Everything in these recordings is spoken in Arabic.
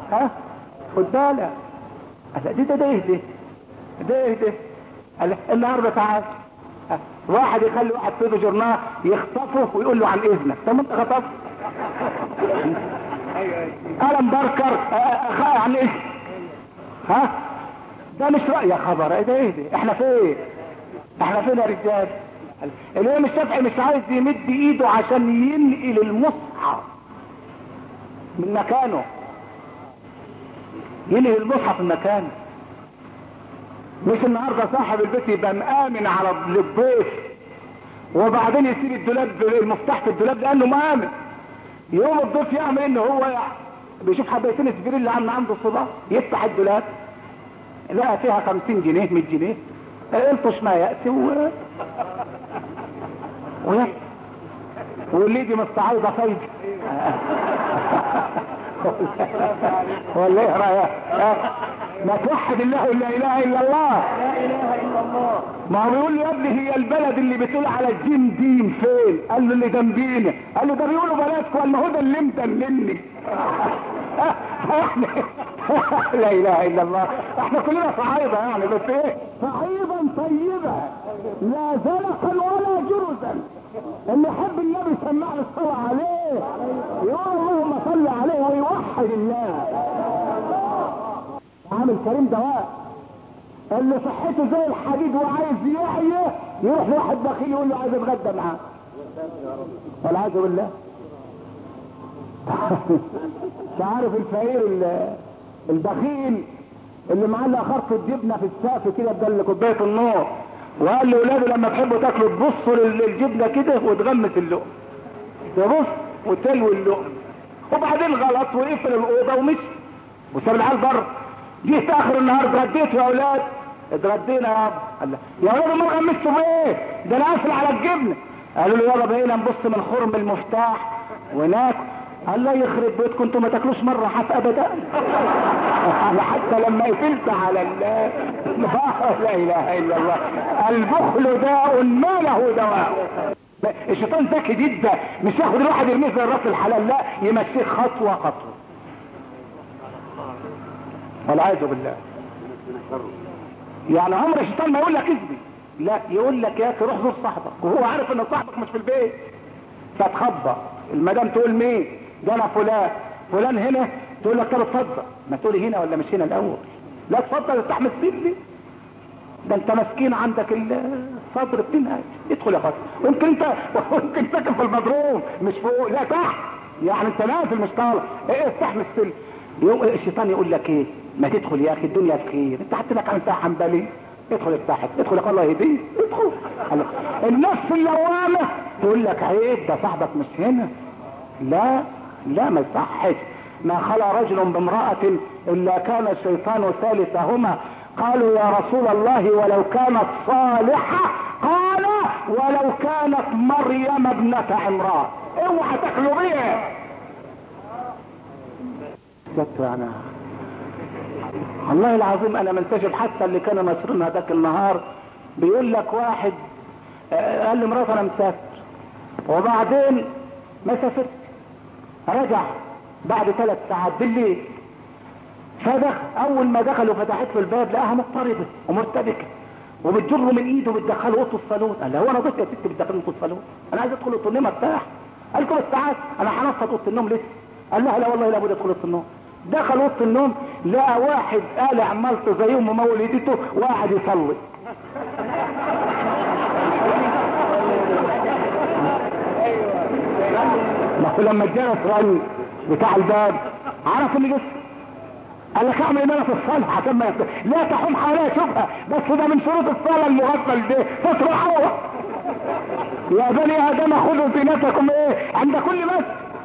ها خد بالك. ده ايه ده النهارده تعال واحد يخلي واحد في جورنال يخطفه ويقول له عن اذنك. طب ما انت خطفت. ألم بركر عن ايه؟ ها ده مش رأي. يا خبر ايه ده احنا فين يا رجال؟ الامام الشافعي مش عايز يمد ايده عشان ينقل المصحف من مكانه، ينقل المصحف من مكانه. مش النهارده صاحب البيت يبقى مآمن على الضيف وبعدين يسيب الدولاب المفتاح في الدولاب لانه مآمن. يوم الضيف يعمل ان هو بيشوف حبايتين السجير اللي عنده الصباح، يفتح الدولاب لقى فيها 50 جنيه 100 جنيه الطش ما يأتي واللي دي مستعيضة فايدة ولا ايه رأيك؟ ما توحد الله لا اله الا الله. لا اله الا الله. ما هو بيقول له يا ابني هي البلد اللي بتقول على الجيم دين فين؟ قال له اللي جنبينا. قال له ده بيقولوا بلدكم. قال له هو ده اللي مدللني. لا اله الا الله. احنا كلنا صعايدة يعني، بس ايه؟ صعيدا طيبة لا زلقا ولا جرزا. اللي يحب النبي سمعنا الصلاة عليه يقول اللهم صل عليه ويوحد الله. عامل كريم دواء اللي صحته زي الحديد وعايز يحيى يروح لواحد بخيل يقول له عايز اتغدى معاه. والعياذ بالله. انت عارف الفقير البخيل اللي معلق خرطة جبنه في السقف كده بدل كوبايه النور، وقال لاولاده لما تحبوا تاكلوا تبصوا للجبنه كده وتغمس اللقم، تبص وتلوي اللقم. وبعدين غلط وقفل الاوضه ومشي وساب العيال بره. جه في اخر النهار اتغديتوا يا اولاد؟ اتغدينا يابا. قال له يا اولاد ما غمستوا بايه؟ ده انا قافل على الجبنه. قالوا له يابا بقينا نبص من خرم المفتاح وناكل. قال لا يخرب بيتكم انتوا ما تاكلوش مره حتى ابدا. حتى لما قفلت على لا اله الا الله. البخل داء ما له دواء. الشيطان ذكي جدا، مش ياخد الواحد يرميه زي الراس الحلال، لا يمشيه خطوه خطوه. والعياذ بالله. يعني عمر الشيطان ما يقول لك اثبت، لا يقول لك يا اخي روح زور صاحبك وهو عارف ان صاحبك مش في البيت. فتخبط المدام تقول مين؟ ده انا فلان هنا. تقول لك طب اتفضل. ما تقولي هنا ولا مش هنا الاول؟ لا اتفضل استحمل سيبني. ده انت مسكين عندك الصدر بتنهج. ادخل يا خاطر. يمكن ساكن في المضروم مش فوق لا تحت، يعني انت نازل مش طالع. ايه استحمل السلم. الشيطان يقول لك ايه؟ ما تدخل يا اخي الدنيا بخير، انت حتى لك انت حنبلي. ادخل افتحك، ادخل يا الله يهديك، ادخل. النفس اللوامه تقول لك عيب ده صاحبك مش هنا. لا ما يصحش. ما خلا رجل بامرأة الا كان الشيطان ثالثهما. قالوا يا رسول الله ولو كانت صالحة؟ قال ولو كانت مريم ابنة عمران. اوعى تخلوا بيها. انا والله العظيم انا منتجب حتى اللي كانوا ناشرينها ذاك النهار. بيقول لك واحد قال لمراته انا مسافر، وبعدين ما سافرت، رجع بعد 3 ساعات بالليل. اول ما دخلوا فتحت له الباب لقاها مضطربه ومرتبكه وبتجره من ايده وبتدخله اوضه الصالون. قال لها هو انا ضيف يا ستي بتدخلني اوضه الصالون؟ انا عايز ادخل اوضه النوم ارتاح. قال لكم الساعات انا هنفض اوضه النوم لسه. قال لها لا والله لابد ادخل اوضه النوم. دخل اوضه النوم لقى واحد قالع مالته زي ام مولدته وقاعد يصلي. لما الجرس رن بتاع الباب عرف اللي جسم. قال لك اعمل ايه في الصلاه عشان ما لا تحوم حواليها شوفها، بس ده من شروط الصلاه المغفل ده تطرحوها. يا بني ادم خذوا زينتكم ايه عند كل بس.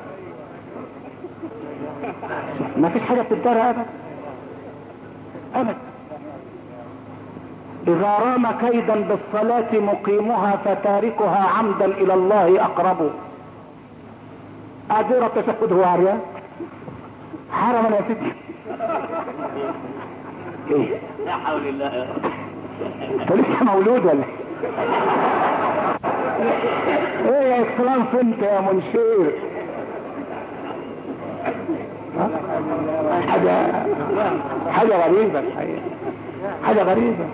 ما فيش حاجه بتدار ابدا. اذا رام كيدا بالصلاه مقيمها فتاركها عمدا الى الله اقرب. اجر التشهد هو عريان حرما يا ستي. ايه لا حول الله يا رب. انت لسه مولود ولا ايه يا اكسلانس انت يا منشير؟ حاجة غريبة الحقيقة، حاجة غريبة.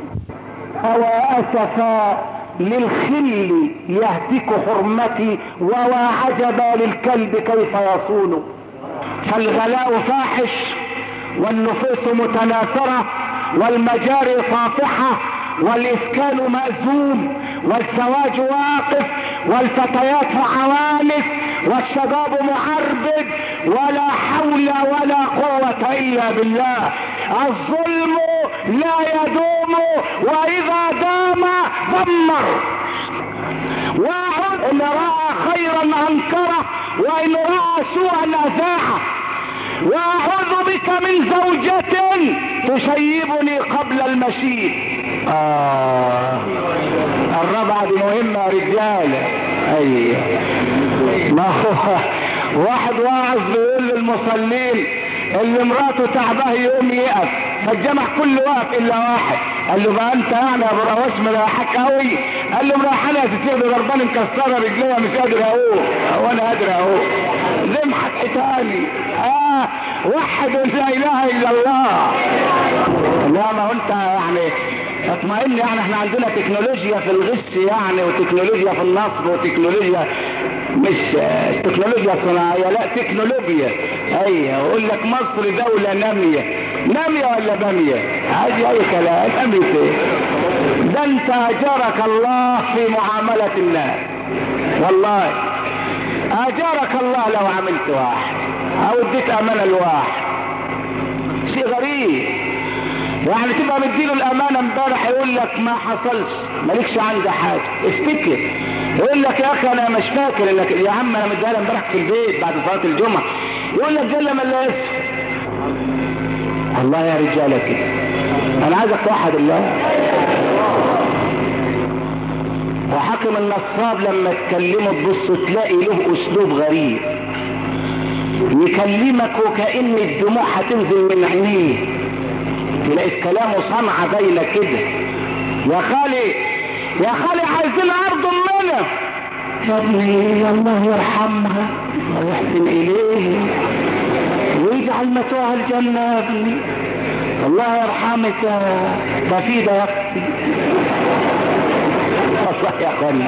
أسفا للخل يهتك حرمتي وعجبا للكلب كيف يصون. فالغلاء فاحش والنفوس متناثرة والمجاري صافحة والإسكان مأزوم والزواج واقف والفتيات عوانس والشباب معربد ولا حول ولا قوة إلا بالله. الظلم لا يدوم وإذا دام دمر. واحد إن رأى خيرا أنكره وإن رأى سوءا أذاعه. وأعوذ بك من زوجة تشيبني قبل المشيب. الرابعة دي مهمة يا رجالة. أيوة، ما هو واحد واعظ بيقول للمصلين اللي مراته تعباه يقوم يقف، فالجمع كله واقف الا واحد. قال له بقى انت يعني يا ابو رواش مريحك قوي؟ قال له مريحاني يا تسيب ضرباني مكسره رجليا مش قادر اقوم. وانا قادر اقوم زمحك حتاني. وحد لا اله الا الله. لا ما هو انت يعني اطمئن، يعني احنا عندنا تكنولوجيا في الغش يعني، وتكنولوجيا في النصب، وتكنولوجيا مش تكنولوجيا صناعية، لا تكنولوجيا. ايوه، ويقول لك مصر دولة نامية. نامية ولا بامية؟ عادي اي كلام. نامية ايه؟ ده انت اجرك الله في معاملة الناس، والله اجرك الله لو عملت واحد او اديت امانة لواحد. شيء غريب يعني، تبقى مديله الامانة امبارح يقول لك ما حصلش، مالكش عندي حاجة. افتكر يقول لك يا اخي انا مش فاكر انك يا عم انا مديها لها امبارح في البيت بعد صلاة الجمعة. يقول لك جل من لا يسر. الله يا رجالة كده، انا عايزك توحد الله. وحاكم النصاب لما تكلمه تبص تلاقي له اسلوب غريب، يكلمك وكأن الدموع هتنزل من عينيه، تلاقي كلامه صنعة باينة كده. يا خالي يا خالي عايزين عرض مننا يا ابني، الله يرحمها ويحسن اليه ويجعل مثواها الجنة يا ابني، الله يرحمك ده في ده يا اختي. والله يا اخواني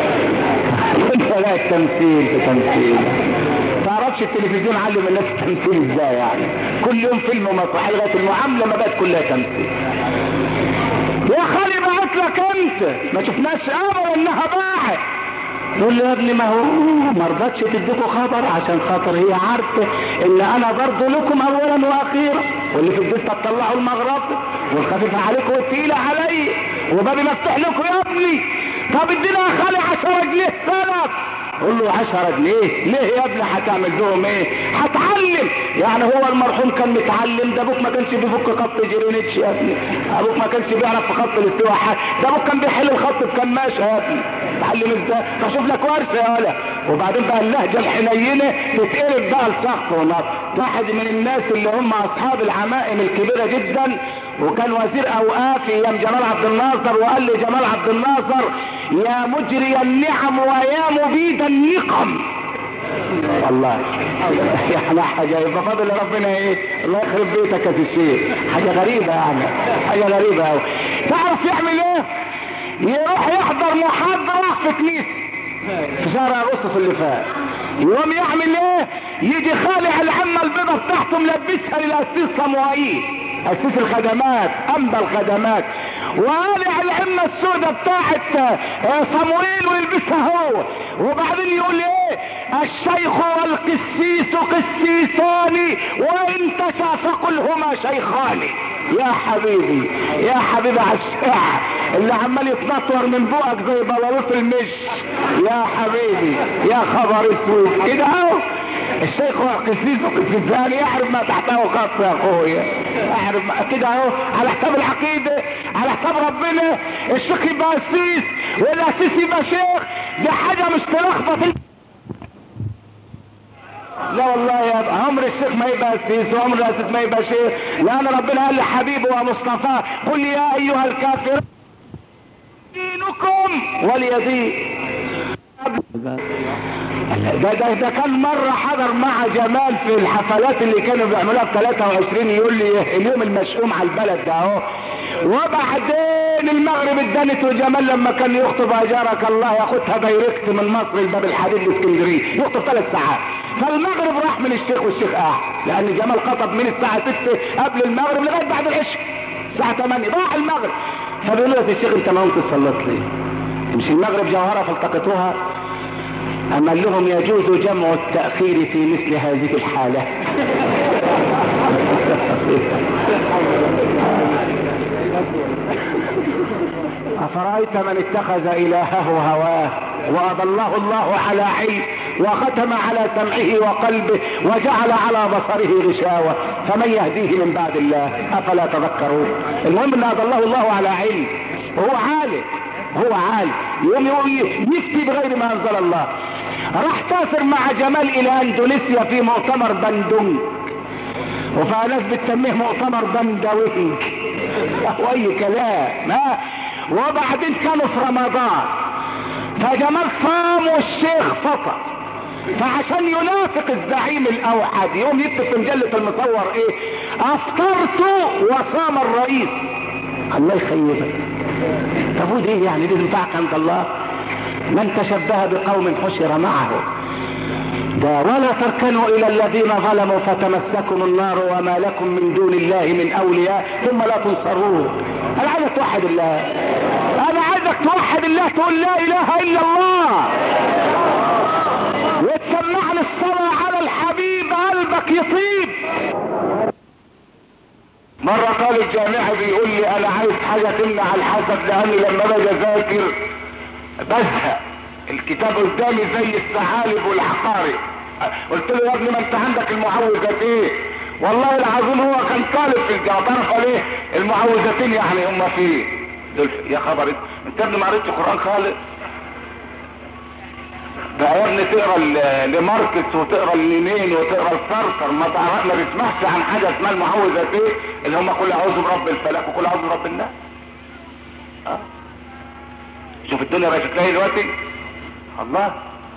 انت لا التمثيل في تمثيل. تعرفش التلفزيون علم الناس التمثيل ازاي يعني، كل يوم فيلم ومسرحيه لغايه المعامله ما بقت كلها تمثيل. يا خالي بعت لك انت ما شفناش ابدا انها باعت. يقول لي يا ابني ما هو ما رضتش تديكوا خبر عشان خاطر هي عارفه ان انا برضه لكم اولا واخيرا، واللي في البيت تطلعوا المغرفه والخفيفه عليكم والثقيله علي وبابي مفتوح لكم يا ابني. طب ادينا يا خالي 10 جنيه سلف. قول له 10 جنيه ليه يا ابني؟ هتعمل بهم ايه؟ هتعلم يعني. هو المرحوم كان متعلم، ده ابوك ما كانش بيفك خط جرينتش يا ابني، ابوك ما كانش بيعرف في خط الاستواء حاجه، ده ابوك كان بيحل الخط بكماشه يا ابني. تعلم ازاي؟ فشوف لك ورثه يا ولا. وبعدين بقى اللهجه الحنينه تتقلب بقى لسخط ونط. واحد من الناس اللي هم اصحاب العمائم الكبيره جدا وكان وزير اوقاف ايام جمال عبد الناصر، وقال لي جمال عبد الناصر يا مجري النعم ويا مبيد النقم. والله يعني حاجه يبقى فاضل ربنا ايه؟ الله يخرب بيتك يا الشيخ. حاجه غريبه يعني، حاجه غريبه قوي. تعرف يعمل ايه؟ يروح يحضر محاضره في كنيسه في شهر اغسطس اللي فات، يقوم يعمل ايه؟ يجي خالع العمه البيضه بتاعته ملبسها للاسيس صموئيل، اسيس الخدمات، انبى الخدمات، وقالع العمه السوداء بتاعت صموئيل ويلبسها هو. وبعدين يقول ايه؟ الشيخ والقسيس قسيسان وان تشافقوا هما شيخان. يا حبيبي يا حبيبي على الشعر اللي عمال يتنطور من بوقك زي بلاروس المش. يا حبيبي يا خبر اسود كده اهو. الشيخ والقسيس وقسيسان يعرف ما تحته خط يا اخويا، يعرف كده اهو على حساب العقيده، على حساب ربنا. الشيخ يبقى قسيس والقسيس يبقى شيخ، دي حاجه مش تلخبط. لا والله يا عمر الشيخ ما يبقى قسيس وعمر القسيس ما يبقى شيخ، لان ربنا قال لحبيبه ومصطفاه قل يا ايها الكافرون دينكم ولي دين. ده كان مرة حضر مع جمال في الحفلات اللي كانوا بيعملوها في 23 يقول لي اليوم المشؤوم على البلد ده اهو. وبعدين المغرب ادانت وجمال لما كان يخطب اجارك الله ياخدها دايركت من مصر لباب الحديد لاسكندريه، يخطب 3 ساعات. فالمغرب راح من الشيخ والشيخ قاعد، لان جمال خطب من الساعة 6 قبل المغرب لغاية بعد العشاء الساعة 8 راح المغرب. فبيقولوا يا الشيخ انت ما قمت تصلت ليه؟ مش المغرب جوهرة فالتقطوها؟ اما لهم يجوز جمع التأخير في مثل هذه الحالة. أفرأيت من اتخذ إلهه هواه وأضله الله على علم وختم على سمعه وقلبه وجعل على بصره غشاوة فمن يهديه من بعد الله أفلا تذكرون. المهم أن أضله الله على علم، وهو عالم يوم يفتي بغير ما أنزل الله. راح سافر مع جمال إلى أندونيسيا في مؤتمر بندونج، وفي ناس بتسميه مؤتمر بندوينج واي كلام. وبعدين كانوا في رمضان، فجمال صام والشيخ فطر، فعشان ينافق الزعيم الاوحد يوم يكتب في مجلة المصور ايه؟ افطرت وصام الرئيس. الله يخيبك. طب ودي ايه يعني؟ دي تنفعك عند الله؟ من تشبه بقوم حشر معه. ده ولا تركنوا الى الذين ظلموا فتمسكم النار وما لكم من دون الله من اولياء ثم لا تنصرون. انا عايزك توحد الله، انا عايزك توحد الله، تقول لا اله الا الله وتسمعني الصلاة على الحبيب قلبك يطيب. مرة طالب جامعي بيقول لي انا عايز حاجة تمنع الحسد، لاني لما باجي اذاكر بزهق، الكتاب قدامي زي الثعالب والعقارب. قلت له يا ابني ما انت عندك المعوذتين. والله العظيم هو كان طالب في الجامعه، تعرف عليه المعوذتين يعني هم فيه دول. يا خبر انت يا ابني ما قريتش قران خالص؟ ده يا ابني تقرا لماركس وتقرا لنينين وتقرا لسارتر، ما بيسمعش عن حاجه اسمها المعوذتين اللي هم كل اعوذ برب الفلق وكل اعوذ برب الناس. شوف الدنيا بقت تلاقي دلوقتي الله.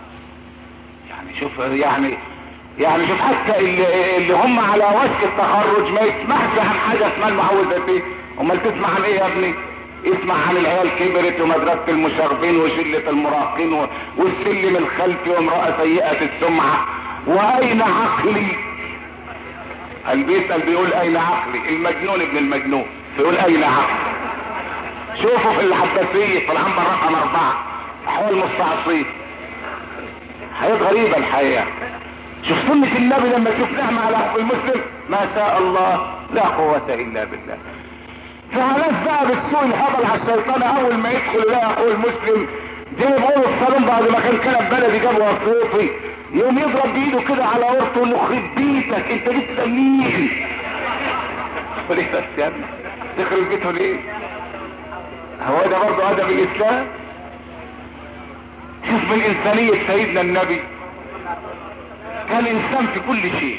يعني شوف حتى اللي هم على وشك التخرج ما يسمعش عن حاجه اسمها المعوذتين. امال تسمع عن ايه يا ابني؟ اسمع عن العيال كبرت ومدرسه المشاغبين وشله المراهقين والسلم الخلفي وامراه سيئه السمعه واين عقلي. اللي بيسال بيقول اين عقلي؟ المجنون ابن المجنون بيقول اين عقلي. شوفوا في العباسيه في العنبر رقم 4 احوال مستعصين، حاجات غريبة الحقيقة. شوف سنة النبي لما تشوف نعمة على اخو المسلم ما شاء الله لا قوة الا بالله. فناس بقى بالسوء الهبل على الشيطان اول ما يدخل يلاقي اخوه المسلم جايب اول الصالون بعد ما كان كلب بلدي جاب وصيفي، يوم يضرب بايده كده على ورطه انه يخرب بيتك انت جيت تسميه. وليه بس يا ابني تخرب بيته ليه؟ هو ده برضه ادب الاسلام؟ شوف من انسانية سيدنا النبي، كان انسان في كل شيء.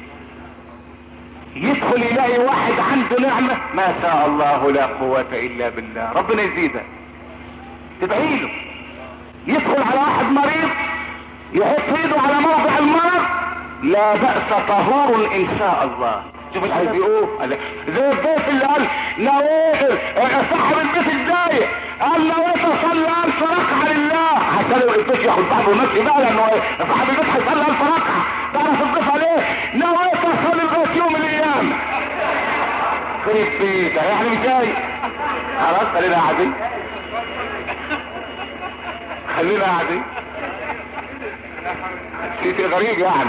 يدخل يلاقي واحد عنده نعمة ما شاء الله لا قوة الا بالله، ربنا يزيدك تدعي له. يدخل على واحد مريض يحط ايده على موضع المرض لا بأس طهور ان شاء الله. شوف الحديث بيقول زي الضيف اللي قال نويت صاحب البيت الضايق قال نويت اصلي 1000 ركعه لله عشان البيت ياخد بعضه وماشي بقى، لانه صاحب البيت هيصلي 1000 ركعه. تعرف الضيف عليه نويت اصلي لغايه يوم القيامه. خرب بيتك يعني مش جاي خلاص، خلينا قاعدين شيء غريب يعني.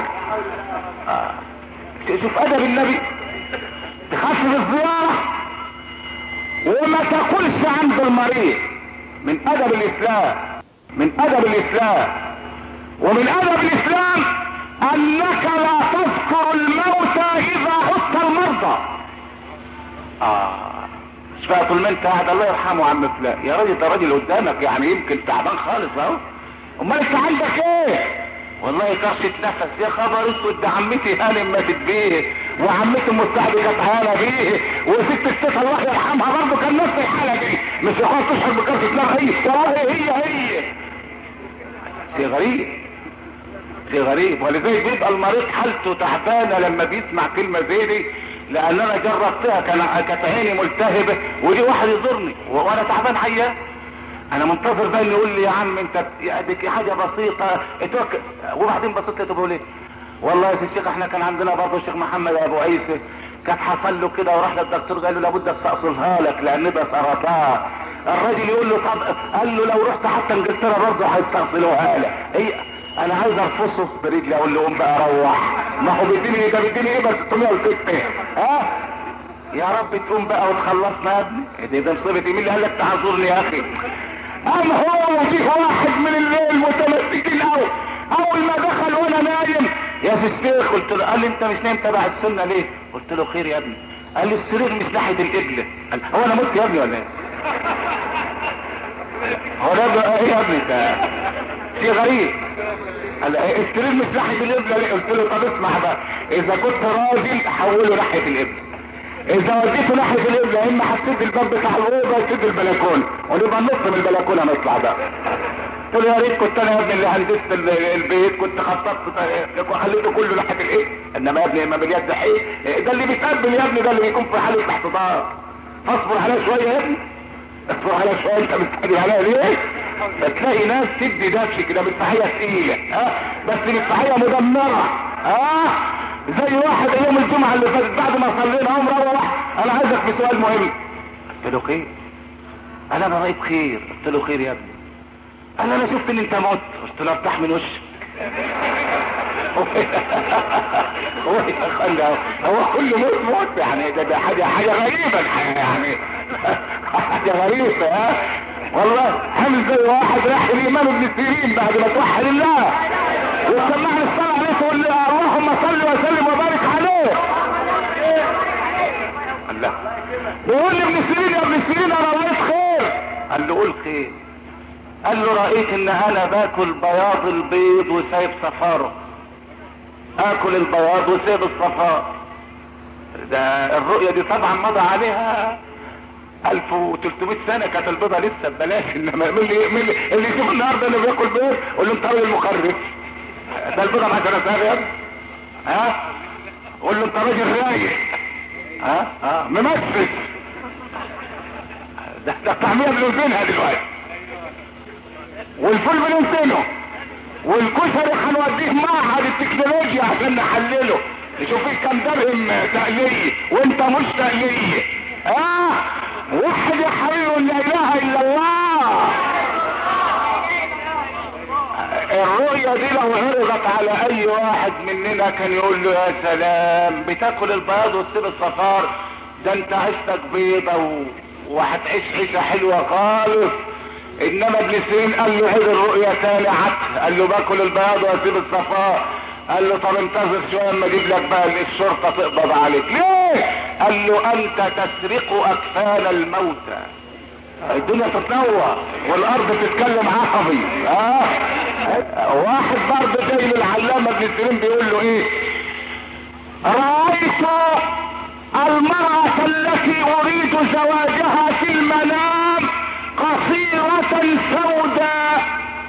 شوف ادب النبي، تخفف الزيارة وما تاكلش عند المريض. من ادب الاسلام ومن ادب الاسلام انك لا تذكر الموتى اذا عدت المرضى. مش بقى طول ما انت قاعد الله يرحمه عم فلان يا راجل، ده راجل قدامك يعني يمكن تعبان خالص اهو، امال انت عندك ايه؟ والله كرشة نفس يا خبر اسود، ده عمتي هانم ماتت بيه وعمتي ام السعد كانت عيانه بيه وست الست الله يرحمها برضه كان نفس الحاله دي، مش يقعد تشعر بكرشة نفس. هي والله هي شيء غريب. شيء غريب. ولذلك بيبقى المريض حالته تعبانه لما بيسمع كلمه زي دي، لان انا جربتها، كانت عيني ملتهبه ودي واحد يزورني وانا تعبان حياه، انا منتظر بقى انه يقول لي يا عم انت دي حاجه بسيطه اتوكل. وبعدين بصيت لقيته بيقول ايه، والله يا سي الشيخ احنا كان عندنا برضه الشيخ محمد ابو عيسى كان حصل له كده وراح للدكتور قال له لابد استأصلها لك لان ده سرطان. الراجل يقول له طب، قال له لو رحت حتى انجلترا برضه هيستأصلوها لك. هي انا عايز ارفصه برجلي اقول له قوم بقى روح، ما هو بيديني ايه ده، بيديني ايه بس 606 ها. يا رب تقوم بقى وتخلصنا يا ابني، ده مصيبه مين اللي قال لك تعذرني يا اخي. قام هو وجيه واحد من الليل متمسكين قوي، اول ما دخل وانا نايم يا سي الشيخ قلت له، قال لي انت مش نايم تبع السنه ليه؟ قلت له خير يا ابني. قال لي السرير مش ناحيه القبله. قال هو انا مت يا ابني ولا ايه؟ هو ده ايه يا ابني ده شيء غريب. قال السرير مش ناحيه القبله ليه؟ قلت له طب اسمع بقى، اذا كنت راجل حوله ناحيه القبله، اذا وديته ناحيه القبله اما هتسد الباب بتاع الاوضه تسد البلكونه ونبقى ننط من البلكونه نطلع بقى. قلت له يا ريت كنت انا يا ابني اللي هندست البيت، كنت خططت وخليته كله ناحيه الايه، انما يا ابني اما باليد ايه ده اللي بيتقبل يا ابني، ده اللي بيكون في حاله احتضار. فاصبر عليا شويه يا ابني، اصبر عليا شويه، انت مستعجل عليا ليه؟ فتلاقي ناس تدي دبش كده مدفعيه ثقيله بس مدفعيه مدمره زي واحد يوم الجمعه اللي فاتت بعد ما صلينا عمره روح، انا عايزك في سؤال مهم. قلت له خير؟ قال انا رايت خير. قلت له خير يا ابني؟ قال انا شفت ان انت مت. قلت له افتح من وشك. هو كل موت يعني، ده حاجه غريبه يعني حاجه غريبه والله. عامل زي واحد راح الامام ابن سيرين بعد ما توحد الله وسمعني الصلاه عليه تقول لي اللهم صل وسلم وبارك عليه. الله بيقول لي ابن سيرين يا ابن سيرين انا رايت خير. قال له قول خير. قال له رأيت ان انا باكل بياض البيض وسايب صفاره، اكل البياض وسايب الصفار. ده الرؤية دي طبعا مضى عليها 1300 سنة، كانت البيضة لسه ببلاش. انما اللي يشوف النهارده اللي بياكل بيض قول له انت راجل مخرف، ده البيضة ب 10 سنة يا ابني قول له انت راجل رايق ممثل. ده الطعمية بنوزنها دلوقتي، والفول بنوزنه، والكشري هنوديه معهد التكنولوجيا عشان نحلله نشوف فيه كام درهم تقلية وانت مش تقلية. وحد يا حبيبي لا اله الا الله. الرؤية دي لو عرضت على اي واحد مننا كان يقول له يا سلام بتاكل البياض وتسيب الصفار، ده انت عيشتك بيضة وهتعيش عيشة حلوة خالص. انما ابن سيرين قال له عيد الرؤيا تاني عك، قال له باكل البياض واسيب الصفار. قال له طب انتظر شويه اما اجيب لك بقى الشرطه تقبض عليك. ليه؟ قال له انت تسرق اكفان الموتى. الدنيا تتنوع والارض تتكلم عصبي. واحد برضه جاي للعلامه ابن سيرين بيقول له ايه، رايت المرأة التي اريد زواجها في المنام قصيرة سوداء.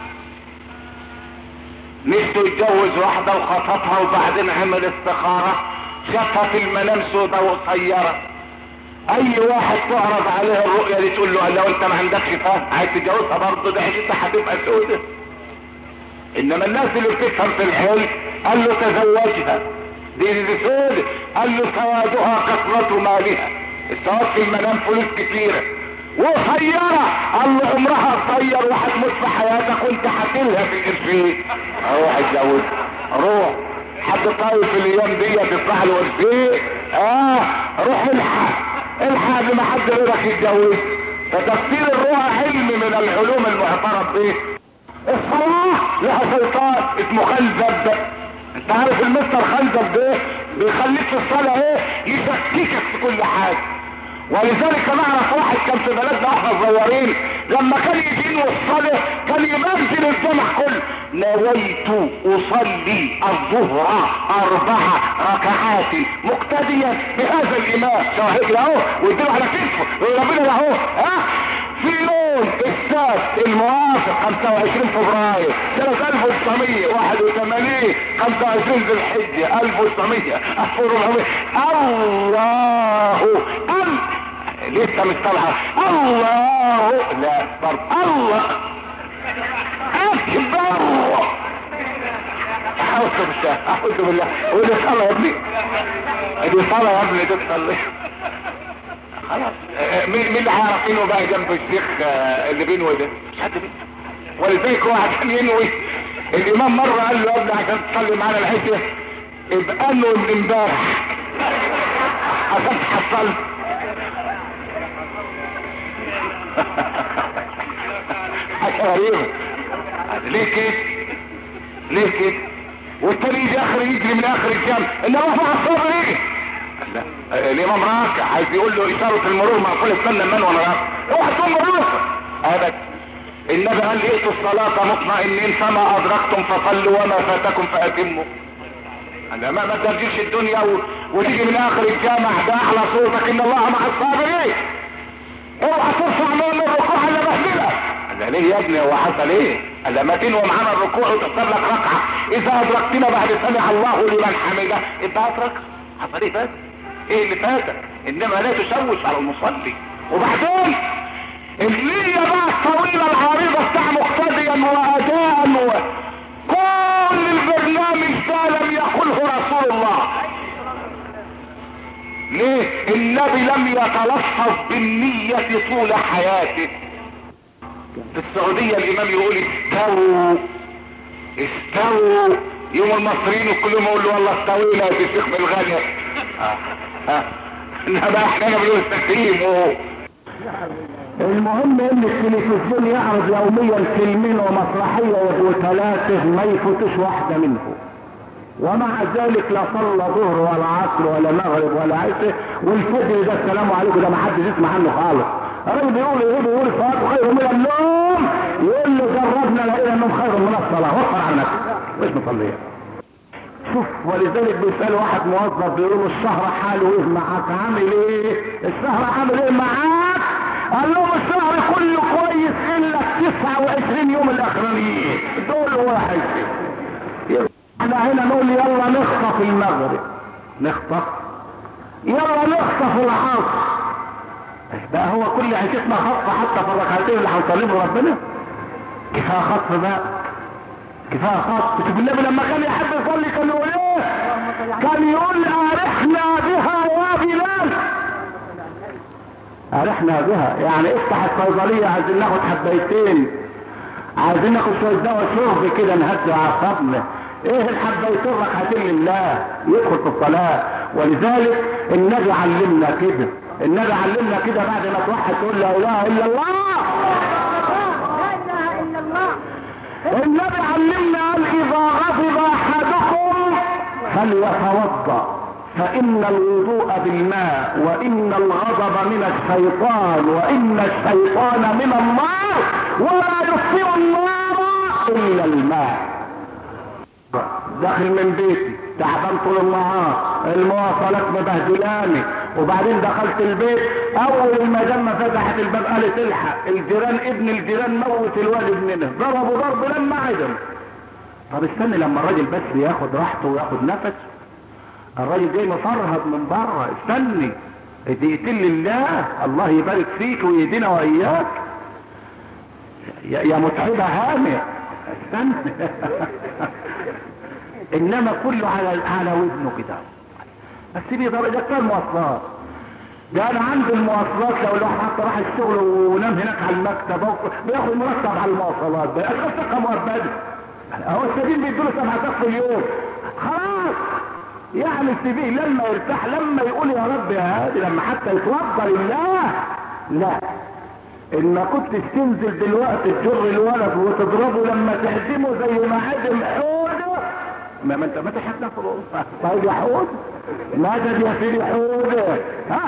نفسه يتجوز واحدة وخطبها وبعدين عمل استخارة شافها في المنام سوداء وقصيرة. اي واحد تعرض عليه الرؤية دي تقول له لو انت ما عندكش فهم عايز تتجوزها برضه ده حاجتها هتبقى سوداء. انما الناس اللي بتفهم في الحلم قال له تزوجها دي سوداء. قال له سوادها كثرة مالها، السواد في المنام فلوس كتيرة وقصيرة. قال له عمرها قصير وهتموت في حياتك وانت هتلها في القرشين. اروح اتجوز روح حد طايف في الايام دي تطلع له قرشين روح الحق قبل ما حد غيرك يتجوز. فتفسير الرؤى علم من العلوم المعترف به. الصلاة لها شيطان اسمه خنزب. انت عارف المستر خنزب ده بيخليك في الصلاة يشككك في كل حاجة. ولذلك نعرف واحد كان في بلدنا احنا صغيرين لما كان يجي الصلاة كان يمثل الجمع كله، نويت اصلي الظهر 4 ركعات مقتديا بهذا الامام. شاهد له ويديله على كتفه ربنا له في يوم السبت الموافق 25 فبراير سنة 1981 ايه؟ 25 ذي الحجة 1900 1400. الله لسه مش طالعه. الله لا برضه الله اكبر. اعوذ بالله. ودي صلاة يا ابني، دي صلاة يا ابني، دي تصلي خلاص. مين اللي هيعرفينه بقى جنب الشيخ اللي بينه ده؟ مش حد بينه. ولذلك هو عشان ينوي الامام مرة قال له يا ابني عشان تصلي معانا العشاء ابقى له من امبارح عشان تحصل. حاجة غريبة. ليه كده؟ ليه كده؟ والتاني يجي اخر يجري من اخر الجامع انما هو الصبر ايه؟ الامام راكع عايز يقول له اشارة المرور مقفول استنى من وانا راكع. اوعى تقوم بالراكع ابدا. النبي قال ائتوا الصلاة مطمئنين فما ادركتم فصلوا وما فاتكم فاتموا. ما ترجيش الدنيا وتيجي من اخر الجامع ده اعلى صوتك ان الله مع الصابرين. اوعى ترفع من الركوع الا بهدلك. قال ليه يا ابني هو حصل ايه؟ قال ما تنوي معانا الركوع وتحسب لك ركعه اذا ادركتنا بعد سمع الله لمن حمده انت هتركع. حصل ايه بس؟ ايه اللي فاتك؟ انما لا تشوش على المصلي. وبعدين النية بقى الطويلة العريضة بتاع مقتديا واداء كل البرنامج ده لم يقله رسول الله. ليه؟ النبي لم يتلفظ بالنية طول حياته. في السعودية الامام يقول استووا استووا، يوم المصريين وكلهم يقول له والله استوينا يا شيخ بالغالية. انما احنا بنقول استقيموا. المهم ان التلفزيون يعرض يوميا فيلمين ومسرحية وثلاثة ما يفوتش واحدة منهم، ومع ذلك لا صلى ظهر ولا عصر ولا مغرب ولا عشاء، والفجر ده السلام عليكم ده ما حدش يسمع عنه خالص. الراجل بيقول الصلاة خير من النوم، يقول له جربنا لقينا النوم خير من الصلاة. وفر على نفسك مش مصلية. شوف ولذلك بيسأل واحد موظف بيقول له الشهر حاله ايه معاك؟ عامل ايه؟ الشهر عامل ايه معاك؟ قال لهم الشهر كله كويس الا 29 يوم الاخرانيين دول واحد. احنا هنا نقول يلا نخطف المغرب، نخطف يلا نخطف العصر. بقى هو كل عيشتنا خطف حتى في الركعتين اللي هنصليهم ربنا؟ كفايه خطف بقى، كفايه خطف. شوف النبي لما كان يحب يصلي كان يقول ايه؟ كان يقول ارحنا بها يا بلال. ارحنا بها يعني افتح الصيدليه عايزين ناخد حبايتين، عايزين ناخد شويه دواء شرب كده نهدي اعصابنا. ايه الحبايتين ركعتين لله يدخل في الصلاه. ولذلك النبي علمنا كده، النبي علمنا كده بعد ما توحد تقول لا اله الا الله. لا اله الا الله. النبي علمنا قال اذا غضب احدكم فليتوضا فان الوضوء بالماء وان الغضب من الشيطان وان الشيطان من النار ولا يطفئ النار الا الماء. داخل من بيتي تعبان طول النهار، المواصلات مبهدلاني، وبعدين دخلت البيت اول المدام فتحت الباب قالت الحق الجيران ابن الجيران موت الواد ابننا ضربوا ضرب لما عدم. طب استني لما الراجل بس ياخد راحته وياخد نفس، الراجل جاي مفرهد من بره، استني دقيقتين لله الله يبارك فيك ويهدينا واياك يا متعبه هانئ استنى. انما كله على ودنه كده. بس دي درجات المواصلات ده انا عندي المواصلات لو الواحد حتى راح الشغل ونام هناك على المكتب بياخد مرتب على المواصلات ده اشغل مؤبده. اهو السبيل بيدوله 7 ساعات في اليوم خلاص. يعني السبيل لما يرتاح لما يقول يا رب يا هادي لما حتى يتوضى لله. لا ان كنت تنزل دلوقتي تجر الولد وتضربه لما تهزمه زي ما هزم حوده ما انت ما تحدث طيب يا حود مدد يا سيدي حود. ها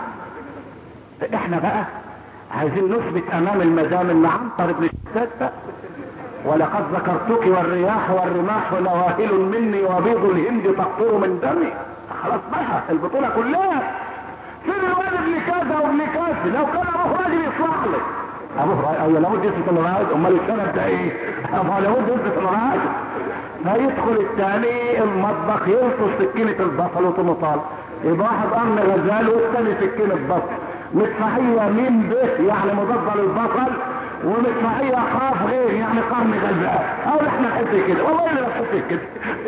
احنا بقى عايزين نثبت امام المدام ان عنتر بن شداد ولقد ذكرتك والرياح والرماح نواهل مني وبيض الهند تقطر من دمي. خلاص بقى البطولة كلها فين الواد ابن كذا وابن كذا. لو كان ابوه راجل يصلح لك ابوه لابد يثبت انه راجل، امال السند ده ايه؟ ما لابد يثبت انه راجل. فيدخل الثاني المطبخ يلطش سكينة البصل وطماطم، يبقى واحد قرن غزال والثاني سكينة بصل، مدفعية مين به يعني مضاد للبصل، ومدفعية خاف غير يعني قرن غزال. او احنا نحس كده، والله انا بحس كده.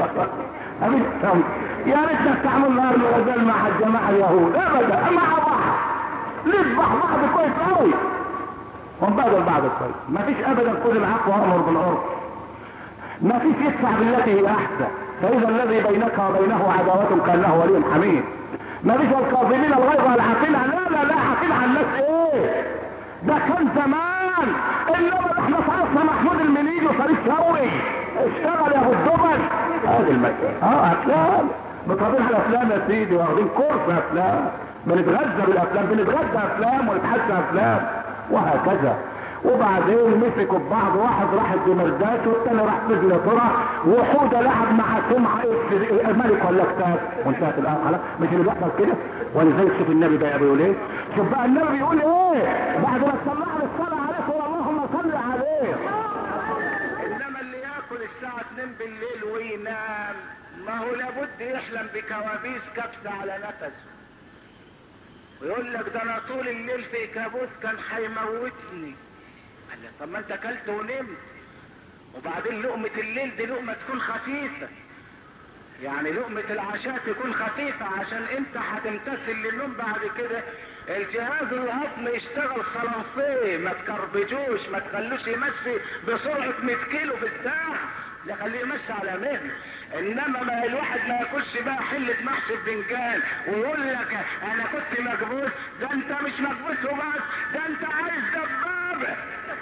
يا ريت نستعمل قرن غزال مع الجماعة اليهود ابدا، مع بعض نذبح بعض كويس قوي ونبادل بعض كويس. ما فيش ابدا خذ العفو وامر بالعرف، ما فيش يدفع بالتي هي احسن، فاذا الذي بينك وبينه عداوة كانه ولي حميم. ما فيش الكاظمين الغيظ والعافين، لا عافين عن الناس ايه؟ ده كان زمان، انما احنا صرفنا محمود المليجي وفريد شوقي اشتغل يا ابو الدبل. هذه المسألة افلام بطبيعة الافلام يا سيدي، واخدين كورس افلام، بنتغذى بالافلام، بنتغذى افلام ونتحدى افلام وهكذا. وبعدين مسكوا ببعض، واحد راح الدمرداش والتاني راح سجن طرة، وحودة لعب مع سمعة ملك ولا كتاب، وانتهت الآن خلاص. مش اللي بيحصل كده؟ ولذلك شوف النبي بقى بيقول ايه، شوف بقى النبي بيقول ايه بعد ما تسمعنا الصلاة عليه اللهم صل عليه. انما اللي ياكل الساعة 2 بالليل وينام ما هو لابد يحلم بكوابيس كبسة على نفسه، ويقول لك ده انا طول الليل في كابوس كان هيموتني. قال له طب ما انت اكلت ونمت، وبعدين لقمة الليل دي لقمة تكون خفيفة، يعني لقمة العشاء تكون خفيفة عشان انت هتمتثل للنوم بعد كده. الجهاز الهضمي يشتغل خلاصيه، ما تكربجوش، ما تخلوش يمشي بسرعة 100 كيلو في الساعة، لا خليه يمشي على مهله. انما ما الواحد ما ياكلش بقى حلة محشي بفنجان ويقول لك انا كنت مكبوس، ده انت مش مكبوس وبس، ده انت عايز دبابة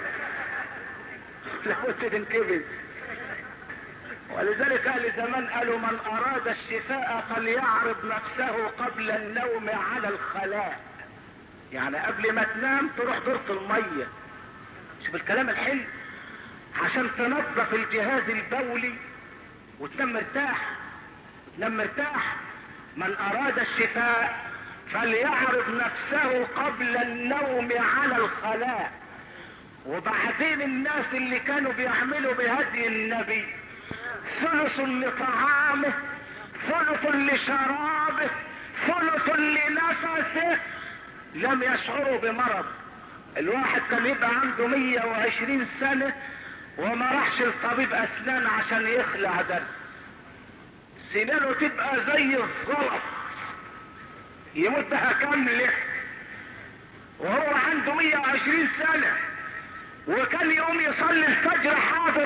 لابد تنكبس. ولذلك اهل زمان قالوا من اراد الشفاء فليعرض نفسه قبل النوم على الخلاء، يعني قبل ما تنام تروح دورة المية. شوف الكلام الحلو، عشان تنظف الجهاز البولي وتنام مرتاح، تنام مرتاح. من اراد الشفاء فليعرض نفسه قبل النوم على الخلاء. وبعدين الناس اللي كانوا بيعملوا بهدي النبي ثلث لطعامه، ثلث لشرابه، ثلث لنفسه، لم يشعروا بمرض. الواحد كان يبقى عنده 120 سنة وما راحش لطبيب اسنان عشان يخلع ده، سنانه تبقى زي الزلط يموت بها كاملة، وهو عنده 120 سنة وكان يقوم يصلي الفجر حاضر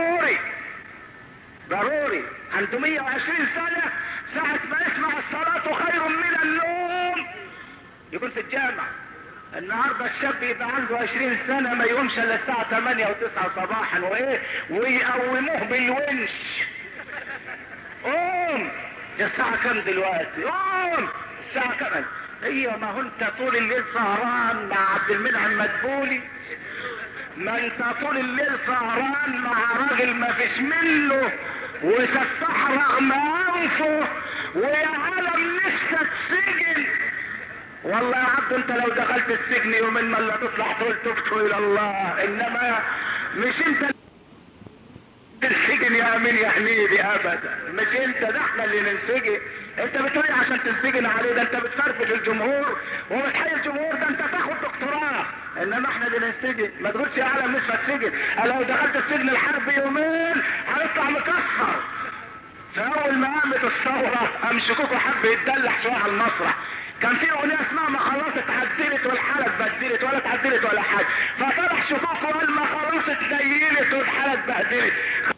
ضروري، عنده 120 سنة، ساعة ما يسمع الصلاة خير من النوم يكون في الجامع. النهاردة الشاب يبقى عنده 20 سنة ما يقومش الا الساعة 8 و9 صباحا، وايه ويقوموه بالونش، قوم الساعة كام دلوقتي، قوم الساعة كام. ايوه ما هو انت طول الليل سهران مع عبد المنعم مدبولي، ما انت طول الليل سهران مع راجل ما فيش منه وسفاح رغم انفه، ويا عالم نفسك سجن. والله يا عبد انت لو دخلت السجن يومين ما لا تطلع تقول تبت الى الله، انما مش انت السجن يا امين يا حميدي ابدا، مش انت، ده احنا اللي ننسجن. انت بتقول عشان تنسجن عليه، ده انت بتفرفش الجمهور وبتحيي الجمهور، ده انت تاخد دكتوراه، انما احنا اللي ننسجن. ما تقولش يا عالم نصف السجن، لو دخلت السجن الحربي يومين هنطلع مكسر. فاول ما قامت الثوره قام شكوكو حب يتدلع شويه على المسرح، كان في اغنيه اسمها ما خلاص اتعدلت والحاله اتبدلت، ولا اتعدلت ولا حاجه، فطلع شكوكو قال ما خلاص اتنيلت والحاله اتبهدلت،